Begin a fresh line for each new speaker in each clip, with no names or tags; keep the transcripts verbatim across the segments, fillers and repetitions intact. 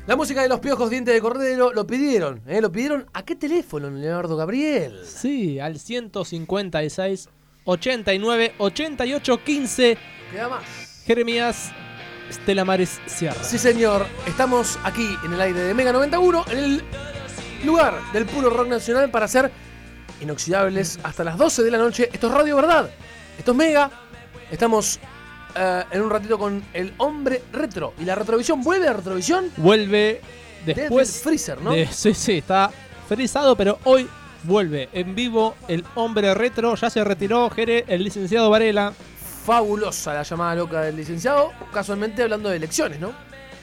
La música de Los Piojos, Dientes de Cordero, lo pidieron, ¿eh? Lo pidieron. ¿A qué teléfono, Leonardo Gabriel?
Sí, al ciento cincuenta y seis, ochenta y nueve, ochenta y ocho, quince.
Queda más.
Jeremías Estela Maris Sierra.
Sí, señor. Estamos aquí en el aire de Mega noventa y uno, en el lugar del puro rock nacional para hacer inoxidables hasta las doce de la noche. Esto es Radio Verdad. Esto es Mega. Estamos uh, en un ratito con el hombre retro. ¿Y la retrovisión? ¿Vuelve la retrovisión?
Vuelve después.
Desde el freezer, ¿no?
De, sí, sí, está frizado, pero hoy vuelve en vivo el hombre retro. Ya se retiró, Jere, el licenciado Varela.
Fabulosa la llamada loca del licenciado. Casualmente hablando de elecciones, ¿no?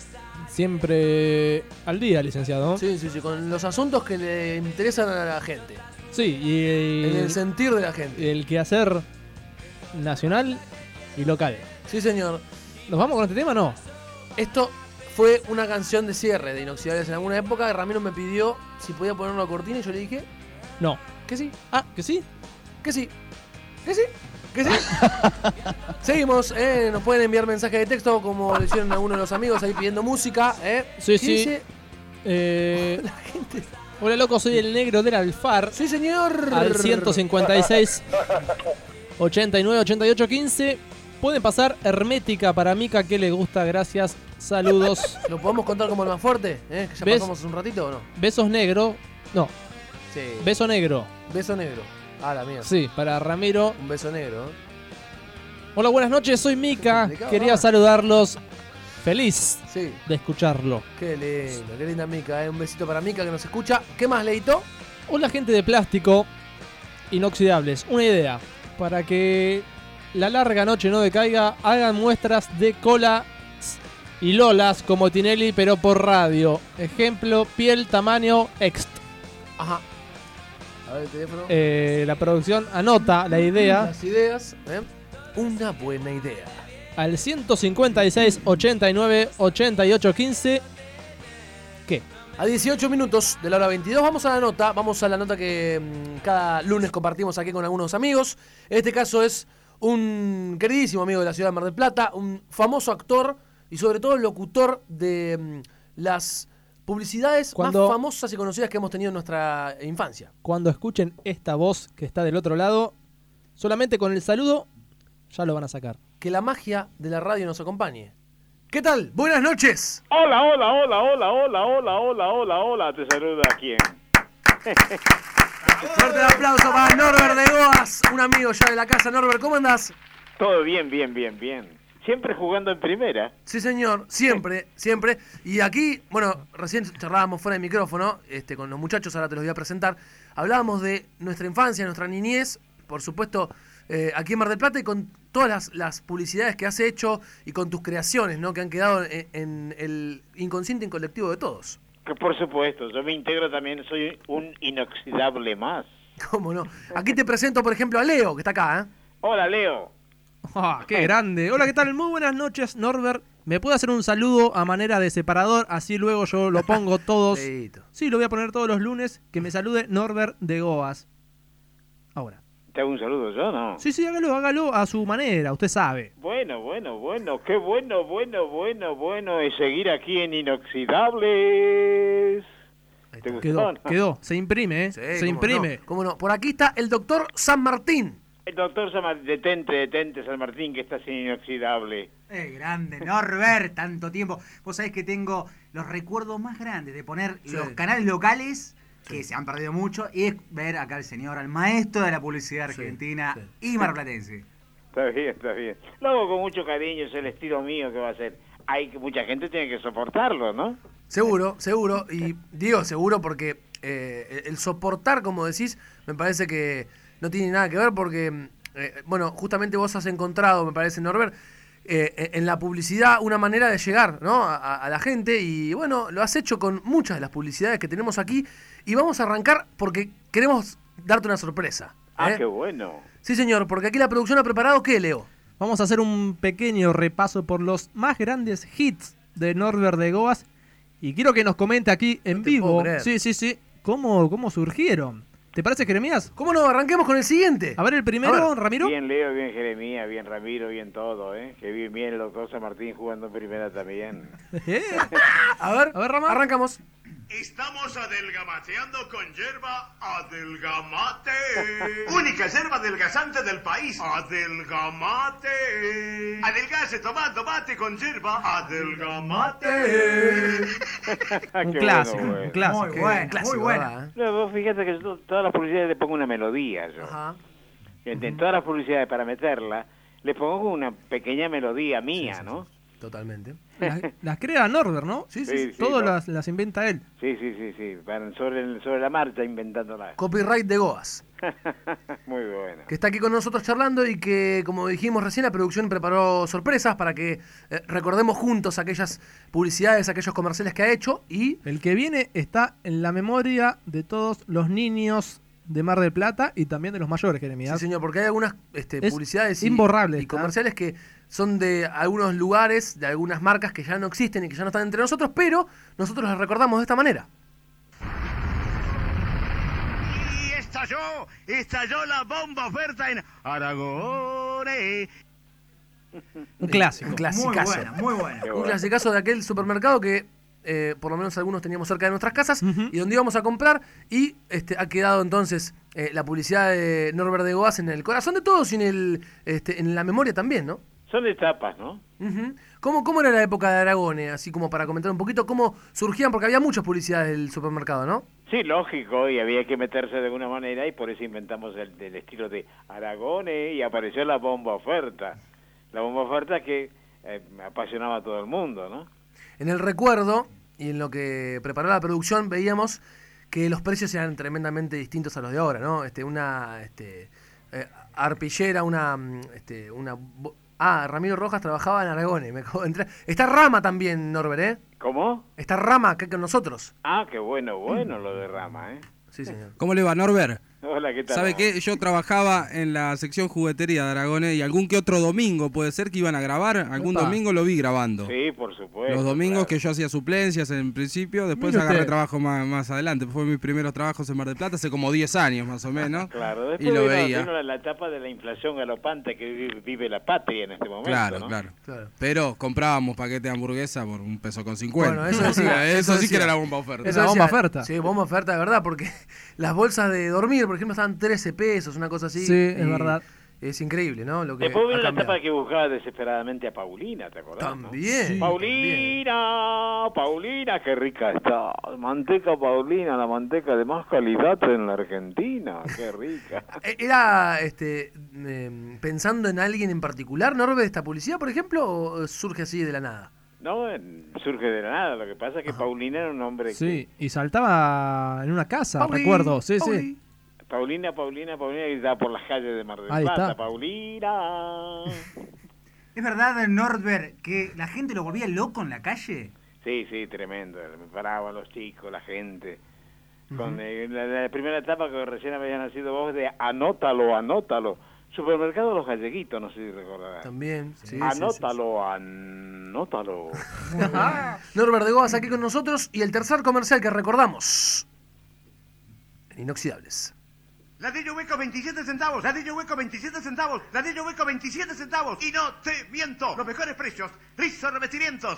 Siempre al día, licenciado.
Sí, sí, sí, con los asuntos que le interesan a la gente.
Sí, y el,
en el sentir de la gente.
El quehacer nacional y local.
Sí, señor.
¿Nos vamos con este tema o no?
Esto fue una canción de cierre de Inoxidables en alguna época. Ramiro me pidió si podía poner una cortina y yo le dije...
No.
¿Que sí?
Ah, ¿que sí?
¿Que sí? ¿Que sí? ¿Que sí? Seguimos, ¿eh? Nos pueden enviar mensajes de texto como le hicieron algunos de los amigos ahí pidiendo música, ¿eh?
Sí, sí. Dice? Eh...
La gente...
Hola, loco, soy el negro del Alfar.
Sí, señor.
Al ciento cincuenta y seis, ochenta y nueve, ochenta y ocho, quince. Pueden pasar hermética para Mica, que le gusta, gracias. Saludos.
¿Lo podemos contar como el más fuerte? ¿Eh? ¿Que ya
¿Ves?
pasamos un ratito o no?
Besos negro. No.
Sí.
Beso negro.
Beso negro. Ah, la mierda.
Sí, para Ramiro.
Un beso negro. ¿eh?
Hola, buenas noches, soy Mica. Quería saludarlos. Feliz
sí.
de escucharlo.
Qué lindo, qué linda Mica, ¿eh? Un besito para Mica que nos escucha. ¿Qué más, Leito?
Hola, gente de plástico inoxidables. Una idea. Para que la larga noche no decaiga, hagan muestras de cola y lolas como Tinelli, pero por radio. Ejemplo, piel, tamaño, ext.
Ajá. A ver el teléfono.
Eh, la producción anota la idea.
Las ideas, ¿eh? Una buena idea.
Al ciento cincuenta y seis, ochenta y nueve, ochenta y ocho, quince. ¿Qué?
A dieciocho minutos de la hora veintidós vamos a la nota. Vamos a la nota que mmm, cada lunes compartimos aquí con algunos amigos. En este caso es un queridísimo amigo de la ciudad de Mar del Plata, un famoso actor y sobre todo locutor de mmm, las publicidades Cuando, más famosas y conocidas que hemos tenido en nuestra infancia.
Cuando escuchen esta voz que está del otro lado, solamente con el saludo ya lo van a sacar.
Que la magia de la radio nos acompañe. ¿Qué tal? Buenas noches.
Hola, hola, hola, hola, hola, hola, hola, hola, hola. Te saluda quién.
Fuerte el aplauso para Norbert de Goas, un amigo ya de la casa. Norbert, ¿cómo andás?
Todo bien, bien, bien, bien. Siempre jugando en primera.
Sí, señor, siempre, siempre. Y aquí, bueno, recién charlábamos fuera de micrófono, este, con los muchachos, ahora te los voy a presentar. Hablábamos de nuestra infancia, nuestra niñez, por supuesto, eh, aquí en Mar del Plata y con todas las, las publicidades que has hecho y con tus creaciones, ¿no? Que han quedado en, en el inconsciente colectivo de todos.
Que por supuesto, yo me integro también, soy un inoxidable más.
¿Cómo no? Aquí te presento, por ejemplo, a Leo, que está acá, ¿eh?
Hola, Leo.
¡Ah, qué grande! Hola, ¿qué tal? Muy buenas noches, Norbert. ¿Me puede hacer un saludo a manera de separador? Así luego yo lo pongo todos. Sí, lo voy a poner todos los lunes. Que me salude Norbert de Goas. Ahora.
¿Te hago un saludo yo, no?
Sí, sí, hágalo, hágalo a su manera, usted sabe.
Bueno, bueno, bueno, qué bueno, bueno, bueno, bueno es seguir aquí en Inoxidables.
¿Te gustó? Quedó, no? quedó, se imprime, ¿eh? Sí, se
cómo
imprime.
No, cómo no. Por aquí está el doctor San Martín.
El doctor San Martín, detente, detente, San Martín, que estás inoxidable.
Eh, grande, Norbert, tanto tiempo. Vos sabés que tengo los recuerdos más grandes de poner sí. los canales locales, que sí. se han perdido mucho, y es ver acá al señor, al maestro de la publicidad argentina sí, sí. y marplatense.
Está bien, está bien. Lo hago con mucho cariño, es el estilo mío que va a ser. Hay que mucha gente tiene que soportarlo, ¿no?
Seguro, seguro, y digo seguro porque eh, el soportar, como decís, me parece que no tiene nada que ver porque, eh, bueno, justamente vos has encontrado, me parece, Norbert, eh, en la publicidad una manera de llegar, ¿no? a, a la gente y, bueno, lo has hecho con muchas de las publicidades que tenemos aquí y vamos a arrancar porque queremos darte una sorpresa. ¿eh?
Ah, qué bueno.
Sí, señor, porque aquí la producción ha preparado, ¿qué, Leo?
Vamos a hacer un pequeño repaso por los más grandes hits de Norbert de Goas y quiero que nos comente aquí en
no te
vivo,
puedo creer.
sí, sí, sí, cómo, cómo surgieron. ¿Te parece, Jeremías?
¿Cómo no? Arranquemos con el siguiente.
A ver, el primero,
A ver.
Ramiro.
Bien Leo, bien Jeremías, bien Ramiro, bien todo, ¿eh? Que bien, bien el doctor San Martín jugando en primera también.
Eh,
A ver,
A ver, Rama.
arrancamos.
Estamos adelgamateando con yerba Adelgamate. Única yerba adelgazante del país. Adelgamate. Adelgace tomando mate con yerba Adelgamate.
Un
Qué
clásico,
bueno,
un
bueno.
clásico.
Muy buena,
Clásico,
muy buena.
¿verdad?
No, vos fíjate que yo todas las publicidades le pongo una melodía yo.
Ajá.
En, en todas las publicidades para meterla, le pongo una pequeña melodía mía,
Sí, sí,
¿no?
sí, totalmente.
Las, las crea Norbert, ¿no?
Sí, sí,
Sí,
sí.
sí.
Todas
¿no?
las, las inventa él.
Sí, sí, sí, sí. Para- sobre, el- sobre la marcha inventándola.
Copyright de Goas,
Muy bueno.
que está aquí con nosotros charlando y que, como dijimos recién, la producción preparó sorpresas para que eh, recordemos juntos aquellas publicidades, aquellos comerciales que ha hecho y...
El que viene está en la memoria de todos los niños de Mar del Plata y también de los mayores, Jeremías.
Sí, señor, porque hay algunas este,
Es
publicidades y,
imborrable
y
esta.
comerciales que son de algunos lugares, de algunas marcas que ya no existen y que ya no están entre nosotros, pero nosotros las recordamos de esta manera.
Y estalló, estalló la bomba oferta en Aragón. eh.
Un clásico.
Un
Muy
clasicazo.
buena, muy buena.
Qué
Un
bueno.
clasicazo de aquel supermercado que eh, por lo menos algunos teníamos cerca de nuestras casas
Ujú.
y donde íbamos a comprar y este ha quedado entonces eh, la publicidad de Norbert de Goas en el corazón de todos y en, el, este, en la memoria también, ¿no?
Son etapas, ¿no?
Ujú. ¿Cómo, ¿Cómo era la época de Aragone? Así como para comentar un poquito cómo surgían, porque había muchas publicidades del supermercado, ¿no?
Sí, lógico, y había que meterse de alguna manera y por eso inventamos el del estilo de Aragone y apareció la bomba oferta. La bomba oferta que eh, apasionaba a todo el mundo, ¿no?
En el recuerdo y en lo que preparó la producción veíamos que los precios eran tremendamente distintos a los de ahora, ¿no? Este, una este, eh, arpillera, una, mm, este, una... bo- Ah, Ramiro Rojas trabajaba en Aragone. Me acabo de entrar. Está Rama también, Norbert, ¿eh?
¿Cómo?
Está Rama acá con nosotros.
Ah, qué bueno, bueno lo de Rama, ¿eh?
Sí, señor.
¿Cómo le va, Norbert?
Hola, ¿qué tal?
¿Sabe qué? Yo trabajaba en la sección juguetería de Aragone y algún que otro domingo puede ser que iban a grabar. Algún
Opa.
domingo lo vi grabando.
Sí, por supuesto.
Los domingos
claro.
que yo hacía suplencias en principio, después
Mire
agarré
usted.
trabajo más, más adelante. Fue mis primeros trabajos en Mar del Plata hace como diez años más o menos.
Claro, después
y lo
vino,
veía.
vino la, la etapa de la inflación galopante que vive, vive la patria en este momento,
Claro,
¿no?
claro.
Claro.
Pero comprábamos paquete de hamburguesa por un peso con cincuenta.
Bueno, eso decía,
eso,
eso
sí que
decía.
era la bomba oferta.
Esa bomba
decía-
oferta.
Sí, bomba oferta de verdad, porque las bolsas de dormir, por ejemplo, estaban trece pesos, una cosa así.
Sí, es
y
verdad.
Es increíble, ¿no? Lo que
Después vino
ha
la
cambiado.
etapa que buscaba desesperadamente a Paulina, ¿te acordás? no?
También.
Sí.
Paulina, Paulina, qué rica está. Manteca Paulina, la manteca de más calidad en la Argentina, qué rica.
Eh, ¿Era este, eh, pensando en alguien en particular, Norbert, esta publicidad, por ejemplo, o surge así de la nada?
No, en- surge de la nada, lo que pasa es que Paulina era un hombre
Sí, y saltaba en una casa,
Pauli,
recuerdo. Sí,
Pauli.
sí.
que... Paulina, Paulina, Paulina, gritaba por las calles de Mar del
Ahí
Plata,
está.
Paulina.
¿Es verdad, Norbert, que la gente lo volvía loco en la calle?
Sí, sí, tremendo. Me paraban los chicos, la gente. Con eh, la, la primera etapa que recién había nacido vos de anótalo, anótalo. Supermercado Los Galleguitos, no sé si recordarás.
También. Sí, sí, sí,
anótalo, anótalo.
sí. Norbert de Goas aquí con nosotros y el tercer comercial que recordamos. En Inoxidables.
Ladrillo hueco veintisiete centavos, ladrillo hueco veintisiete centavos, ladrillo hueco veintisiete centavos. Y no te miento, los mejores precios. Rizo Revestimientos.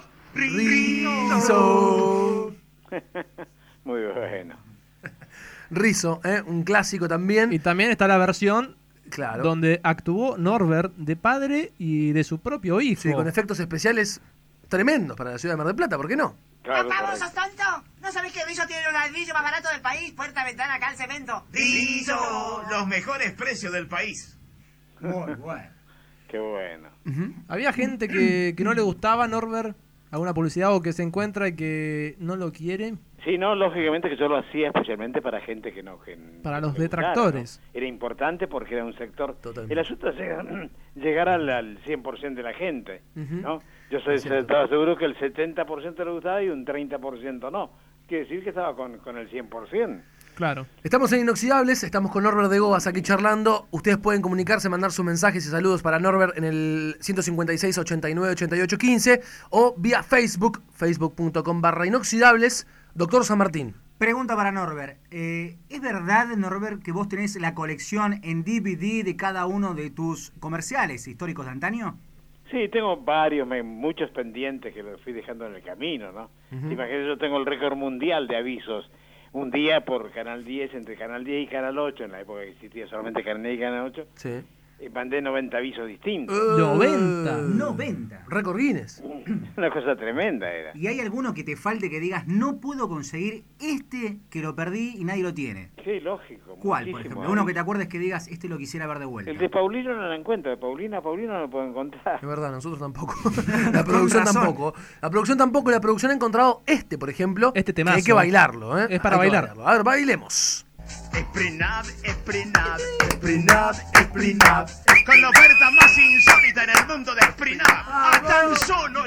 Rizo.
Muy bueno.
Rizo, ¿eh? Un clásico también.
Y también está la versión
Claro.
donde actuó Norbert de padre y de su propio hijo.
Sí, con efectos especiales tremendos para la ciudad de Mar del Plata, ¿por qué no?
Claro,
Papá, ¿vos
correcto.
sos tonto? ¿No sabés que Rizzo tiene un ladrillo más barato del país? Puerta, ventana, acá el cemento.
Rizo, los mejores precios del país.
Muy bueno.
Qué bueno.
Ujú.
Había gente que, que no le gustaba Norbert, alguna publicidad o que se encuentra y que no lo quiere.
Sí, no, lógicamente que yo lo hacía especialmente para gente que no... Que,
Para
que
los
le gustara,
detractores.
¿no? Era importante porque era un sector...
Totalmente.
El asunto es llegar, llegar al, al cien por ciento de la gente,
Ujú.
¿no? Yo soy,
Es cierto.
estaba seguro que el setenta por ciento le gustaba y un treinta por ciento no. Quiere decir que estaba con, con el cien por ciento.
Claro.
Estamos en Inoxidables, estamos con Norbert de Goas aquí charlando. Ustedes pueden comunicarse, mandar sus mensajes y saludos para Norbert en el ciento cincuenta y seis, ochenta y nueve, ochenta y ocho, quince o vía Facebook, facebook punto com barra inoxidables, Doctor San Martín.
Pregunta para Norbert. Eh, ¿Es verdad, Norbert, que vos tenés la colección en D V D de cada uno de tus comerciales históricos de antaño?
Sí, tengo varios, me- muchos pendientes que los fui dejando en el camino, ¿no?
Ujú.
Imagínate, yo tengo el récord mundial de avisos. Un día por Canal diez, entre Canal diez y Canal ocho, en la época que existía solamente Canal diez y Canal ocho,
Sí.
eh, mandé noventa avisos distintos.
noventa.
noventa.
Récord Guinness.
Una cosa tremenda era.
¿Y hay alguno que te falte que digas, no puedo conseguir este que lo perdí y nadie lo tiene?
Sí, lógico.
¿Cuál, por
muchísimo
ejemplo? Uno que te
aviso.
acuerdes que digas, este lo quisiera ver de vuelta.
El de Paulino no lo encuentro, de Paulina, Paulino no lo puedo encontrar.
Es verdad, nosotros tampoco. La producción
razón.
tampoco. La producción tampoco. La producción ha encontrado este, por ejemplo.
Este
que
temazo.
hay que bailarlo, ¿eh?
Es para
Hay que
bailar.
bailarlo. A ver, bailemos.
Esprinab, Esprinab, Esprinab, Esprinab. Con la oferta más insólita en el mundo de Esprinab. A tan solo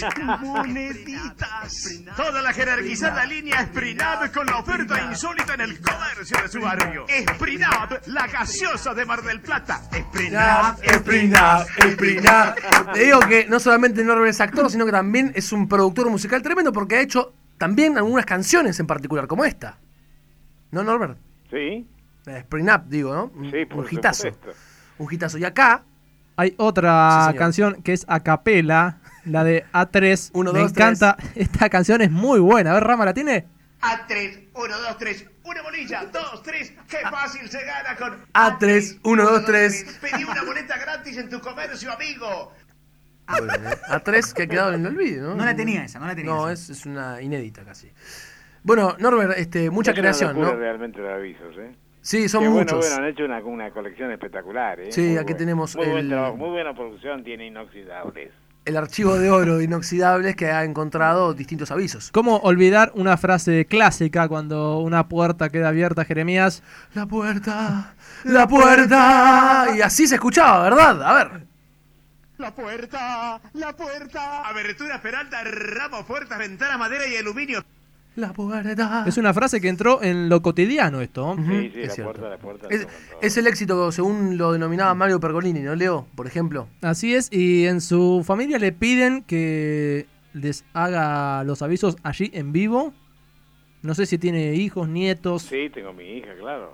moneditas. Toda la jerarquizada línea Esprinab con la oferta insólita en el comercio de su barrio. Esprinab, la gaseosa de Mar del Plata. Esprinab,
Esprinab, Esprinab. Te digo que no solamente Norbert es actor, sino que también es un productor musical tremendo porque ha hecho también algunas canciones en particular, como esta. ¿No, Norbert?
¿Sí?
Spring Up, digo, ¿no? Un,
Sí, por
un hitazo.
supuesto.
Un hitazo. Y acá,
Hay otra
Sí, señor.
canción que es a capela, la de A tres.
Uno,
Me
dos,
encanta. Esta canción es muy buena. A ver, Rama, ¿la tiene?
A tres, uno, dos, tres, una bolilla, dos, tres, qué fácil se gana con
A tres, uno, dos, tres.
Pedí una boleta gratis en tu comercio, amigo.
muy bien, ¿eh? A tres que ha quedado en el olvido, ¿no?
No la tenía esa, no la tenía
No,
esa.
es, es una inédita casi. Bueno, Norbert, este, mucha
Es una
creación,
locura
¿no?
realmente de avisos, ¿eh?
Sí, son
Qué bueno,
muchos.
bueno, han hecho una, una colección espectacular, ¿eh?
Sí,
Muy
aquí
bueno.
tenemos
Muy buen
el-
trabajo, muy buena producción, tiene inoxidables.
El archivo de oro de inoxidables que ha encontrado distintos avisos.
¿Cómo olvidar una frase clásica cuando una puerta queda abierta, Jeremías?
La puerta, la puerta. Y así se escuchaba, ¿verdad? A ver.
La puerta, la puerta. Abertura, Peralta, ramos, puertas, ventanas, madera y aluminio.
La puerta.
Es una frase que entró en lo cotidiano esto.
Ujú,
Sí, sí,
es
la
cierto.
puerta, la puerta.
Es,
todo, todo.
es el éxito según lo denominaba Mario Pergolini, ¿no, Leo? Por ejemplo.
Así es, y en su familia le piden que les haga los avisos allí en vivo. No sé si tiene hijos, nietos.
Sí, tengo mi hija, claro.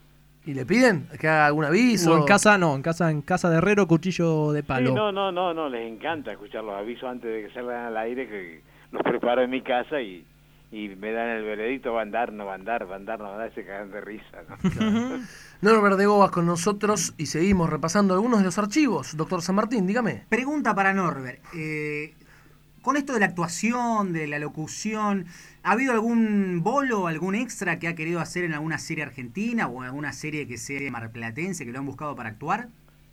¿Y le piden que haga algún aviso?
O en casa, no, en casa, en casa de herrero, cuchillo de palo.
Sí, no, no, no, no, les encanta escuchar los avisos antes de que salgan al aire, que los preparo en mi casa y, y me dan el veredicto, va a andar, no va a andar, va a andar, no va a andar, se cagan de risa, ¿no?
Norbert de Gobas con nosotros y seguimos repasando algunos de los archivos. Doctor San Martín, dígame.
Pregunta para Norbert. Eh, con esto de la actuación, de la locución, ¿ha habido algún bolo, algún extra que ha querido hacer en alguna serie argentina o en alguna serie que sea marplatense que lo han buscado para actuar?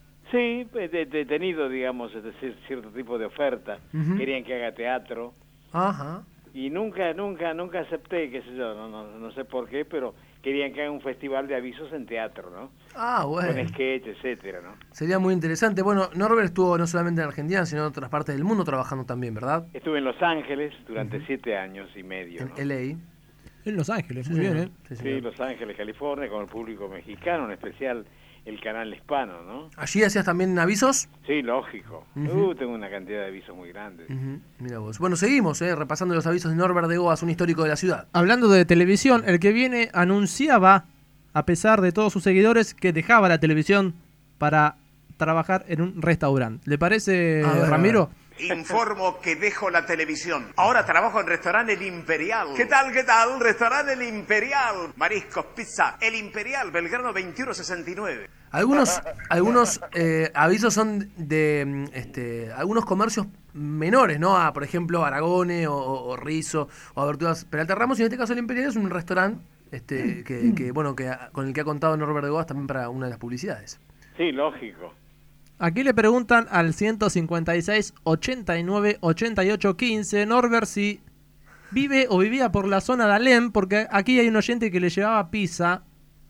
Sí, he he- he tenido, digamos, es decir, cierto tipo de oferta.
Ujú.
Querían que haga teatro
Ajá.
y nunca, nunca, nunca acepté, qué sé yo, no, no, no sé por qué, pero querían que haga un festival de avisos en teatro, ¿no?
Ah,
Con
bueno.
sketch, etcétera, ¿no?
Sería muy interesante. Bueno, Norbert estuvo no solamente en Argentina, sino en otras partes del mundo trabajando también, ¿verdad?
Estuve en Los Ángeles durante siete años y medio,
En
¿no?
L A.
En Los Ángeles,
Sí,
muy bien,
señor.
¿eh?
Sí,
Sí,
señor.
Los Ángeles, California, con el público mexicano, en especial el canal hispano, ¿no?
¿Allí hacías también avisos?
Sí, lógico.
Ujú.
Uh, tengo una cantidad de avisos muy grandes.
Ujú, mira vos. Bueno, seguimos, eh, repasando los avisos de Norbert de Gobas, un histórico de la ciudad.
Hablando de televisión, el que viene anunciaba, a pesar de todos sus seguidores, que dejaba la televisión para trabajar en un restaurante. ¿Le parece,
A ver,
Ramiro?
Informo que dejo la televisión. Ahora trabajo en restaurante El Imperial. ¿Qué tal, qué tal? Restaurante El Imperial. Mariscos, pizza. El Imperial, Belgrano veintiuno sesenta y nueve.
Algunos, algunos eh, avisos son de mm, este, algunos comercios menores, ¿no? A, por ejemplo, Aragone o, o, o Rizo o Aberturas Peralta Ramos. Y en este caso el Imperial es un restaurante este, que, que, bueno, que, con el que ha contado Norbert de Gobas también para una de las publicidades.
Sí, lógico.
Aquí le preguntan al ciento cincuenta y seis, ochenta y nueve, ochenta y ocho, quince, Norbert, si vive o vivía por la zona de Alem, porque aquí hay un oyente que le llevaba pizza.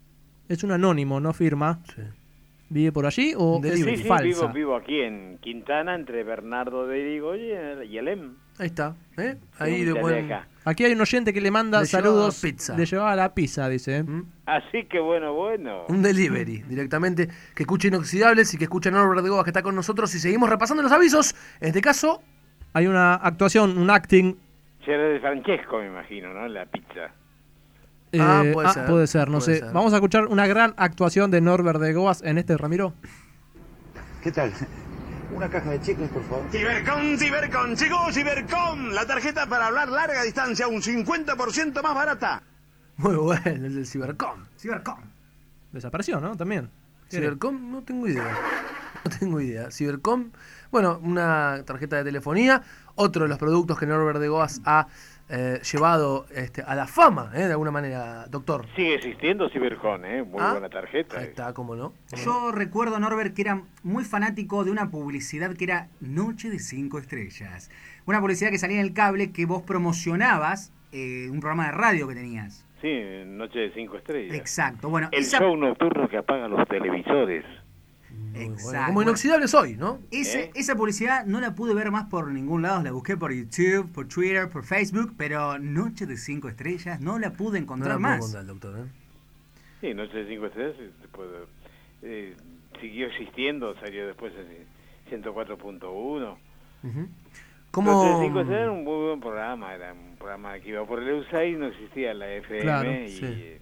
Es un anónimo, no firma.
Sí.
¿Vive por allí o
De
es
Sí,
Libre.
sí,
falsa?
vivo, vivo aquí en Quintana, entre Bernardo de Irigoyen y Alem.
Ahí está, ¿eh? Ahí
Sí,
de
desde
buen...
acá.
Aquí hay un oyente que le manda
Le llevaba
saludos.
pizza.
Le llevaba la pizza, dice.
¿Mm?
Así que bueno, bueno.
Un delivery directamente, que escuche Inoxidables y que escuche a Norbert de Gobas que está con nosotros y seguimos repasando los avisos. En este caso,
Hay una actuación, un acting.
Será de Francesco, me imagino, ¿no? La pizza.
Eh,
Ah, puede
ah,
ser,
puede ser, no
puede
sé.
ser.
Vamos a escuchar una gran actuación de Norbert de Goas en este, Ramiro.
¿Qué tal? Una caja de chicles, por favor.
Cibercom, Cibercom, llegó Cibercom. La tarjeta para hablar larga distancia, un cincuenta por ciento más barata.
Muy bueno, el del Cibercom.
Cibercom.
Desapareció, ¿no? También.
Cibercom, no tengo idea. No tengo idea. Cibercom, bueno, una tarjeta de telefonía. Otro de los productos que Norbert de Goas ha eh, llevado este, a la fama, ¿eh? De alguna manera, doctor.
Sigue existiendo Cibercom, ¿eh? Muy
Ah,
buena tarjeta.
Ahí
eh.
está, cómo no. ¿Cómo no?
Yo recuerdo, Norbert, que era muy fanático de una publicidad que era Noche de Cinco Estrellas. Una publicidad que salía en el cable que vos promocionabas, eh, un programa de radio que tenías.
Sí, Noche de Cinco Estrellas.
Exacto. Bueno,
El
esa,
show nocturno que apaga los televisores.
Muy bueno.
exacto.
Como inoxidables hoy, ¿no?
ese-
¿Eh?
esa publicidad no la pude ver más por ningún lado. La busqué por YouTube, por Twitter, por Facebook, pero Noche de Cinco Estrellas no la pude
No
encontrar
la puedo
más.
contar, doctor, ¿eh?
Sí, Noche de Cinco Estrellas eh, después, eh, siguió existiendo, salió después en ciento cuatro punto uno.
Ujú.
Noche
¿Cómo?
de Cinco Estrellas era un muy buen programa, era un programa que iba por el U S A I, no existía la F M
Claro,
y
sí.
eh,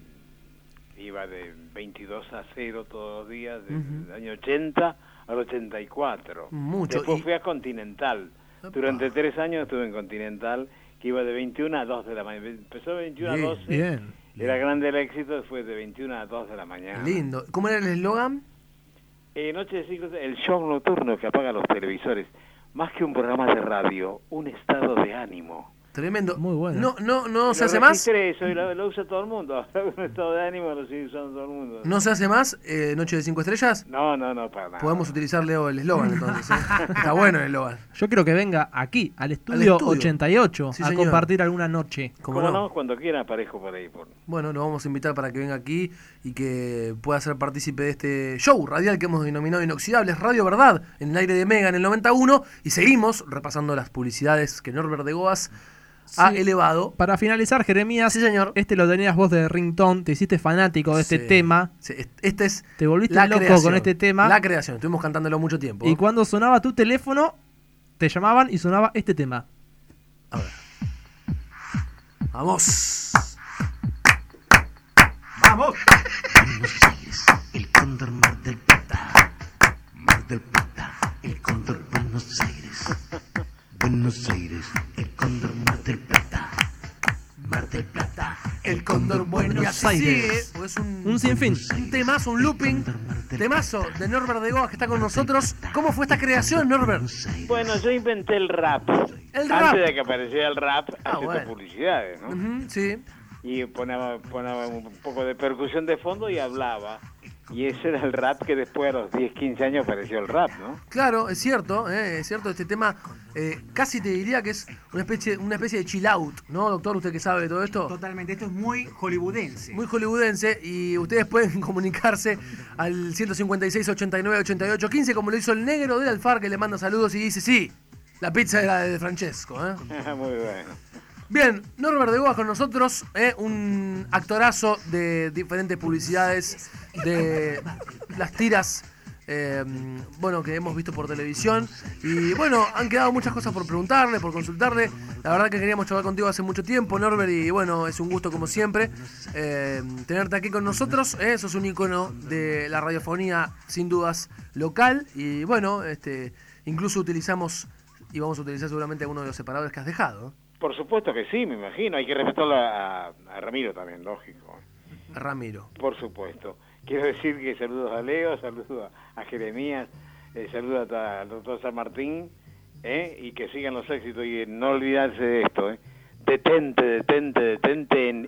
iba de veintidós a cero todos los días, desde
Ujú.
el año ochenta al ochenta y cuatro.
Mucho,
Después
y-
fui a Continental.
Epa.
Durante tres años estuve en Continental, que iba de veintiuno a dos de la mañana. Empezó de veintiuno
Bien,
a doce.
Bien.
Era grande el éxito, fue de veintiuno a dos de la mañana.
Lindo. ¿Cómo era el eslogan?
Eh, Noche de Cinco Estrellas, el show nocturno que apaga los televisores. Más que un programa de radio, un estado de ánimo.
Tremendo.
Muy bueno.
No, no, no
Lo
se hace más.
registré eso y lo, lo usa todo el mundo. Un estado de ánimo lo sigue usando todo el mundo.
¿No se hace más eh, Noche de Cinco Estrellas?
No, no, no, para nada.
Podemos utilizar, Leo, el eslogan entonces. ¿eh? Está bueno el eslogan.
Yo quiero que venga aquí, al estudio,
estudio.
ochenta y ocho,
Sí,
a
señor.
compartir alguna noche.
¿Cómo
¿Cómo
no?
no? Cuando quiera aparezco por ahí. Por...
Bueno, lo vamos a invitar para que venga aquí y que pueda ser partícipe de este show radial que hemos denominado Inoxidables Radio Verdad en el aire de Mega en el noventa y uno. Y seguimos repasando las publicidades que Norbert de Goas ha
Sí.
elevado.
Para finalizar, Jeremías,
Sí, señor.
este lo tenías vos de ringtone, te hiciste fanático de este
Sí,
tema,
sí, este es
te volviste
la
loco
creación,
con este tema,
La creación, estuvimos cantándolo mucho tiempo.
y cuando sonaba tu teléfono, te llamaban y sonaba este tema.
A ver. Vamos.
¡Vamos!
Buenos Aires, el cóndor Mar del Plata. Mar del Plata, el cóndor Buenos Aires. Buenos Aires, el cóndor Mar del Plata. Mar del Plata,
El cóndor bueno. Y así sigue, porque es un,
Un sinfín.
un temazo, un looping. Temazo de Norbert de Goas que está con nosotros. ¿Cómo fue esta creación, Norbert?
Bueno, yo inventé el rap.
El
Antes
rap.
de que apareciera el rap,
Ah,
haciendo
bueno.
publicidades, ¿no?
Ujú, sí.
Y ponía, ponía un poco de percusión de fondo y hablaba. Y ese era el rap que después a los diez, quince años apareció el rap, ¿no?
Claro, es cierto, eh, es cierto, este tema eh, casi te diría que es una especie, una especie de chill out, ¿no, doctor? Usted que sabe de todo esto.
Totalmente. Esto es muy hollywoodense.
Muy hollywoodense y ustedes pueden comunicarse al ciento cincuenta y seis, ochenta y nueve, ochenta y ocho, quince como lo hizo el negro del Alfar que le manda saludos y dice sí, la pizza era de Francesco, ¿eh?
Muy bueno.
Bien, Norbert de Goas con nosotros, eh, un actorazo de diferentes publicidades, de las tiras, eh, bueno, que hemos visto por televisión. Y bueno, han quedado muchas cosas por preguntarle, por consultarle. La verdad que queríamos charlar contigo hace mucho tiempo, Norbert, y bueno, es un gusto como siempre eh, tenerte aquí con nosotros. Eh, sos un ícono de la radiofonía, sin dudas, local. Y bueno, este, incluso utilizamos, y vamos a utilizar seguramente algunos de los separadores que has dejado, ¿eh?
Por supuesto que sí, me imagino. Hay que respetarlo a, a Ramiro también, lógico.
Ramiro.
Por supuesto. Quiero decir que saludos a Leo, saludos a, a Jeremías, eh, saludos a- al doctor San Martín, eh, y que sigan los éxitos y no olvidarse de esto. Eh. Detente, detente, detente en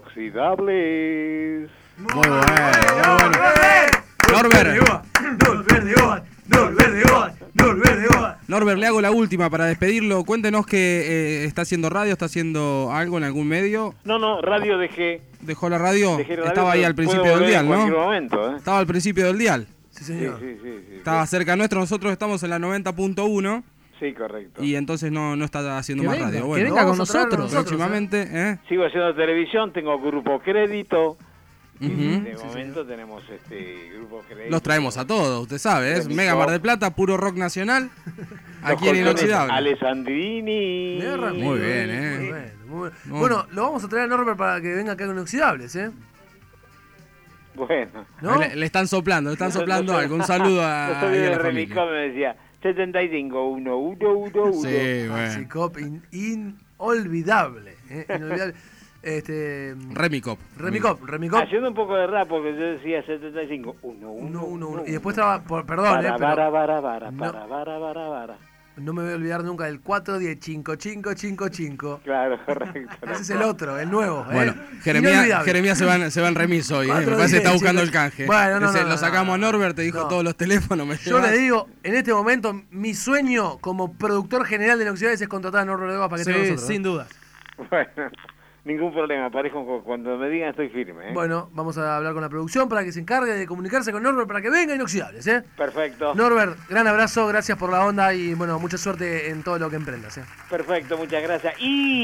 Inoxidables.
Muy bueno, muy bueno. Norbert,
Norbert de Goas, Norbert de Goas, Norbert de Goas.
Norbert, le hago la última para despedirlo. Cuéntenos que eh, está haciendo radio, está haciendo algo en algún medio.
No, no, radio dejé.
¿Dejó la radio?
dejé radio,
Estaba ahí
pero
al
puedo
principio del
volver
dial,
en cualquier
¿no?
momento, ¿eh?
Estaba al principio del dial.
Sí,
Sí,
señor.
sí, sí, sí.
Estaba cerca nuestro, nosotros estamos en la noventa punto uno
Sí, correcto.
y entonces no, no está haciendo
Que
más
venga,
radio.
que
Bueno,
venga con
vamos a traerlo
nosotros.
nosotros.
próximamente, ¿eh?
Sigo haciendo televisión, tengo Grupo Crédito,
Uh-huh.
De
Sí,
momento
sí.
tenemos este grupo que
Los traemos a todos, usted sabe, es Mega Mar del Plata, puro rock nacional, aquí en Inoxidable.
Alessandrini.
Me agarra
Muy
amigo,
bien, eh.
Muy bueno, muy bueno.
No.
Bueno, lo vamos a traer a Norbert para que venga acá con Inoxidables, ¿eh?
Bueno.
¿No?
Le, le están soplando, le están
No,
soplando
no,
algo. Un saludo a,
no
ahí
soy
a
de
la familia.
Remicom, me decía setenta y cinco, uno, uno, uno, uno.
Sí, bueno.
Maxicop, in- inolvidable. ¿eh? Inolvidable. Este,
Remicop.
Remicop, Remicop.
Haciendo un poco de rap porque yo decía setenta y cinco, uno, uno,
Uno, uno, uno.
uno.
Y después estaba, por- perdón,
Para,
eh,
para,
pero
para, para,
no.
para, para, para, para.
no me voy a olvidar nunca del cuatro diez cinco cinco cinco cinco.
Claro, correcto.
Ese es el otro, el nuevo. ¿eh?
Bueno, Jeremías,
Inolvidable.
Jeremías se, va, se va en remis hoy, eh. Me
Cuatro,
parece que está
diez,
buscando
chicos.
el canje.
Bueno, no,
Ese
no,
lo
no,
sacamos
no.
a Norbert, te dijo
No.
todos los teléfonos. Me
Yo
llevas.
le digo, en este momento, mi sueño como productor general de Inoxidables es contratar a Norbert Deva para que
Sí,
esté con nosotros. ¿eh?
sin duda.
Bueno, ningún problema, parejo, cuando me digan estoy firme. ¿eh?
Bueno, vamos a hablar con la producción para que se encargue de comunicarse con Norbert para que venga Inoxidables, ¿eh?
Perfecto.
Norbert, gran abrazo, gracias por la onda y bueno, mucha suerte en todo lo que emprendas, ¿eh?
Perfecto, muchas gracias.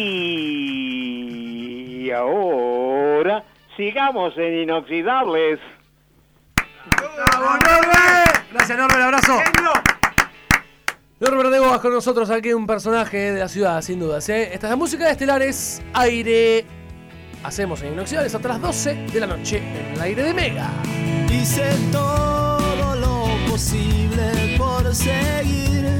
Y ahora sigamos en Inoxidables.
¡Bravo, Norbert! Gracias, Norbert, abrazo. Norbert Deva con nosotros aquí, un personaje de la ciudad, sin dudas, ¿eh? Esta es la música de Estelares, aire. Hacemos en Inoxidables hasta las doce de la noche en el aire de Mega.
Hice todo lo posible por seguir.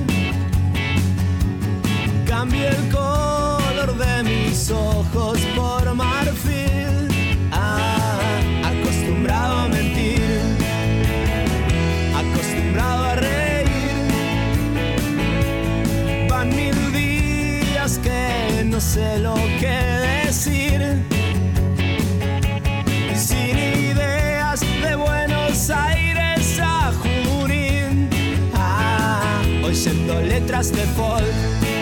Cambié el color de mis ojos por marfil. Ah, acostumbrado a mentir, acostumbrado a reír. Van mil días que no sé lo que decir. Y sin ideas de Buenos Aires a Junín. Ah, oyendo letras de folk.